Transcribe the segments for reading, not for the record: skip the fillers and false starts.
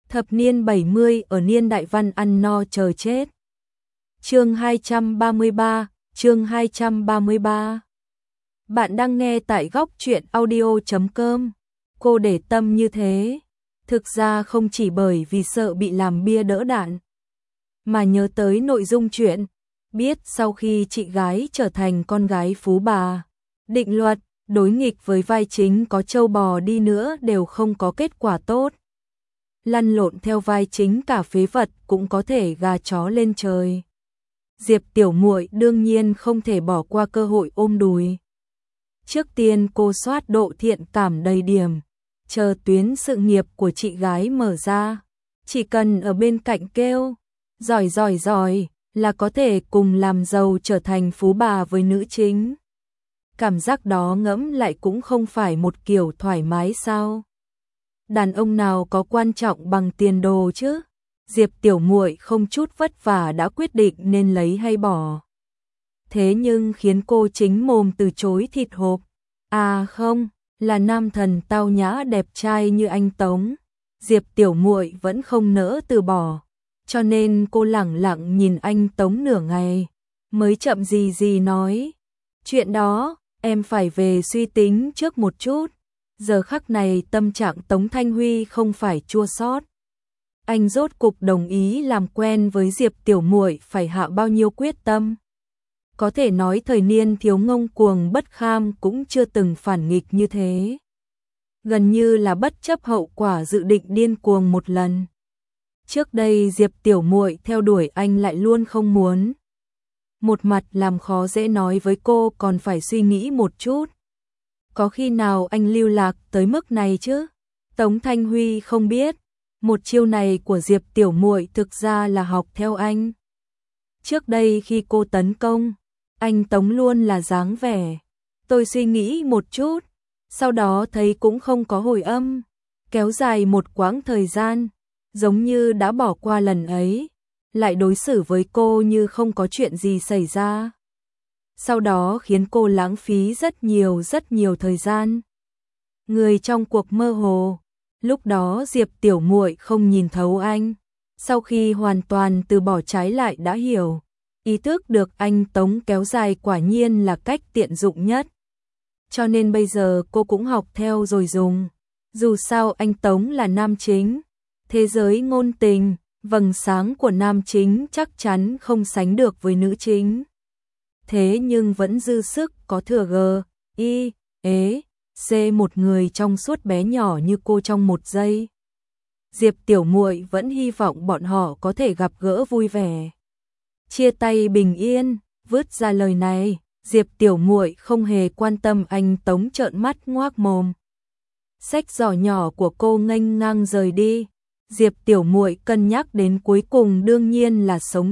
Thập niên 70 ở niên đại văn ăn no chờ chết. Chương 233, chương 233. Bạn đang nghe tại góc truyện audio.com. Cô để tâm như thế, thực ra không chỉ bởi vì sợ bị làm bia đỡ đạn, mà nhớ tới nội dung chuyện, biết sau khi chị gái trở thành con gái phú bà, định luật, đối nghịch với vai chính có trâu bò đi nữa đều không có kết quả tốt. Lăn lộn theo vai chính cả phế vật cũng có thể gà chó lên trời. Diệp tiểu muội đương nhiên không thể bỏ qua cơ hội ôm đùi. Trước tiên cô soát độ thiện cảm đầy điểm, chờ tuyến sự nghiệp của chị gái mở ra, chỉ cần ở bên cạnh kêu giỏi giỏi giỏi là có thể cùng làm giàu trở thành phú bà với nữ chính. Cảm giác đó ngẫm lại cũng không phải một kiểu thoải mái sao? Đàn ông nào có quan trọng bằng tiền đồ chứ? Diệp tiểu muội không chút vất vả đã quyết định nên lấy hay bỏ. Thế nhưng khiến cô chính mồm từ chối thịt hộp. À không, là nam thần tao nhã đẹp trai như anh Tống. Diệp tiểu muội vẫn không nỡ từ bỏ, cho nên cô lẳng lặng nhìn anh Tống nửa ngày, mới chậm gì gì nói. Chuyện đó, em phải về suy tính trước một chút. Giờ khắc này tâm trạng Tống Thanh Huy không phải chua xót. Anh rốt cục đồng ý làm quen với Diệp tiểu muội phải hạ bao nhiêu quyết tâm. Có thể nói thời niên thiếu ngông cuồng bất kham cũng chưa từng phản nghịch như thế. Gần như là bất chấp hậu quả dự định điên cuồng một lần. Trước đây Diệp tiểu muội theo đuổi anh lại luôn không muốn. Một mặt làm khó dễ nói với cô còn phải suy nghĩ một chút. Có khi nào anh lưu lạc tới mức này chứ? Tống Thanh Huy không biết, một chiêu này của Diệp tiểu muội thực ra là học theo anh. Trước đây khi cô tấn công, anh Tống luôn là dáng vẻ. Tôi suy nghĩ một chút, sau đó thấy cũng không có hồi âm, kéo dài một quãng thời gian, giống như đã bỏ qua lần ấy, lại đối xử với cô như không có chuyện gì xảy ra. Sau đó khiến cô lãng phí rất nhiều thời gian. Người trong cuộc mơ hồ, lúc đó Diệp tiểu muội không nhìn thấu anh, sau khi hoàn toàn từ bỏ trái lại đã hiểu, ý thức được anh Tống kéo dài quả nhiên là cách tiện dụng nhất. Cho nên bây giờ cô cũng học theo rồi dùng. Dù sao anh Tống là nam chính, thế giới ngôn tình, vầng sáng của nam chính chắc chắn không sánh được với nữ chính. Thế nhưng vẫn dư sức có thừa C một người trong suốt bé nhỏ như cô trong một giây. Diệp tiểu muội vẫn hy vọng bọn họ có thể gặp gỡ vui vẻ, chia tay bình yên. Vứt ra lời này, Diệp tiểu muội không hề quan tâm anh Tống trợn mắt ngoác mồm. Xách giỏ nhỏ của cô nghênh ngang rời đi. Diệp tiểu muội cân nhắc đến cuối cùng đương nhiên là sống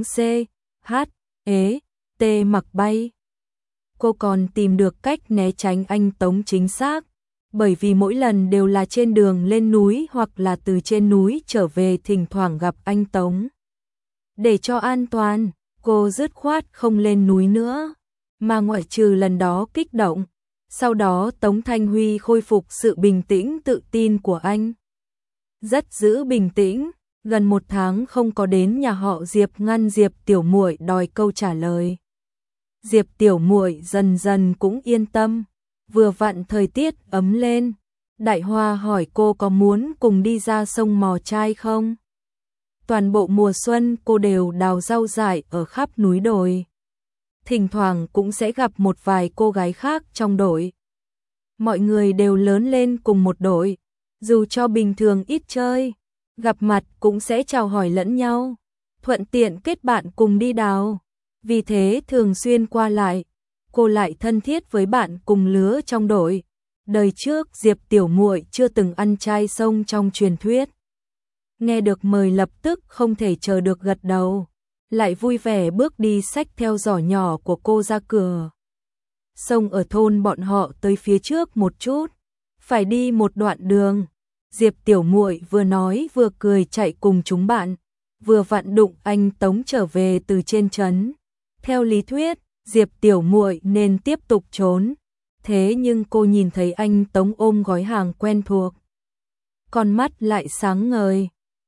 T mặc bay. Cô còn tìm được cách né tránh anh Tống chính xác, bởi vì mỗi lần đều là trên đường lên núi hoặc là từ trên núi trở về thỉnh thoảng gặp anh Tống. Để cho an toàn, cô dứt khoát không lên núi nữa, mà ngoại trừ lần đó kích động. Sau đó Tống Thanh Huy khôi phục sự bình tĩnh tự tin của anh. Rất giữ bình tĩnh, gần 1 tháng không có đến nhà họ Diệp ngăn Diệp tiểu muội đòi câu trả lời. Diệp tiểu muội dần dần cũng yên tâm, vừa vặn thời tiết ấm lên, Đại Hoa hỏi cô có muốn cùng đi ra sông mò trai không? Toàn bộ mùa xuân cô đều đào rau dại ở khắp núi đồi. Thỉnh thoảng cũng sẽ gặp một vài cô gái khác trong đội. Mọi người đều lớn lên cùng một đội, dù cho bình thường ít chơi, gặp mặt cũng sẽ chào hỏi lẫn nhau, thuận tiện kết bạn cùng đi đào. Vì thế thường xuyên qua lại, cô lại thân thiết với bạn cùng lứa trong đội. Đời trước Diệp tiểu muội chưa từng ăn trai sông trong truyền thuyết. Nghe được mời lập tức không thể chờ được gật đầu, lại vui vẻ bước đi xách theo giỏ nhỏ của cô ra cửa. Sông ở thôn bọn họ tới phía trước một chút, phải đi một đoạn đường. Diệp tiểu muội vừa nói vừa cười chạy cùng chúng bạn, vừa vặn đụng anh Tống trở về từ trên trấn. Theo lý thuyết, Diệp tiểu muội nên tiếp tục trốn, thế nhưng cô nhìn thấy anh Tống ôm gói hàng quen thuộc, con mắt lại sáng ngời.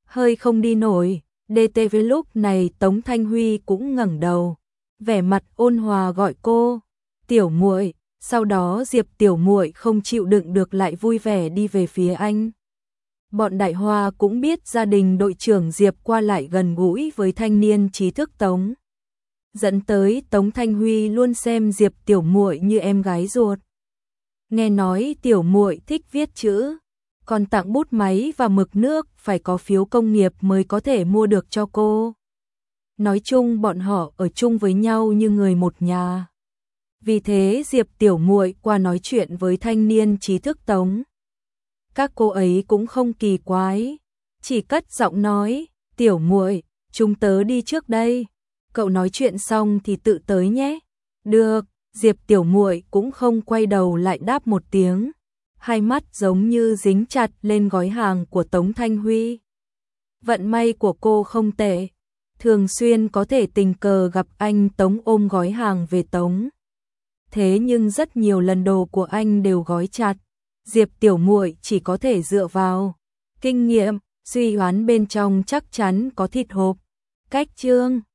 hơi không đi nổi. DTV lúc này Tống Thanh Huy cũng ngẩng đầu, vẻ mặt ôn hòa gọi cô tiểu muội. Sau đó Diệp tiểu muội không chịu đựng được lại vui vẻ đi về phía anh. Bọn Đại Hoa cũng biết gia đình đội trưởng Diệp qua lại gần gũi với thanh niên trí thức Tống, dẫn tới Tống Thanh Huy luôn xem Diệp tiểu muội như em gái ruột. Nghe nói tiểu muội thích viết chữ, còn tặng bút máy và mực nước phải có phiếu công nghiệp mới có thể mua được cho cô. Nói chung bọn họ ở chung với nhau như người một nhà. Vì thế Diệp tiểu muội qua nói chuyện với thanh niên trí thức Tống. Các cô ấy cũng không kỳ quái, chỉ cất giọng nói, tiểu muội, chúng tớ đi trước đây. Cậu nói chuyện xong thì tự tới nhé. Được, Diệp tiểu muội cũng không quay đầu lại đáp một tiếng. Hai mắt giống như dính chặt lên gói hàng của Tống Thanh Huy. Vận may của cô không tệ, thường xuyên có thể tình cờ gặp anh Tống ôm gói hàng về Tống. Thế nhưng rất nhiều lần đồ của anh đều gói chặt. Diệp tiểu muội chỉ có thể dựa vào kinh nghiệm, suy đoán bên trong chắc chắn có thịt hộp. Cách chương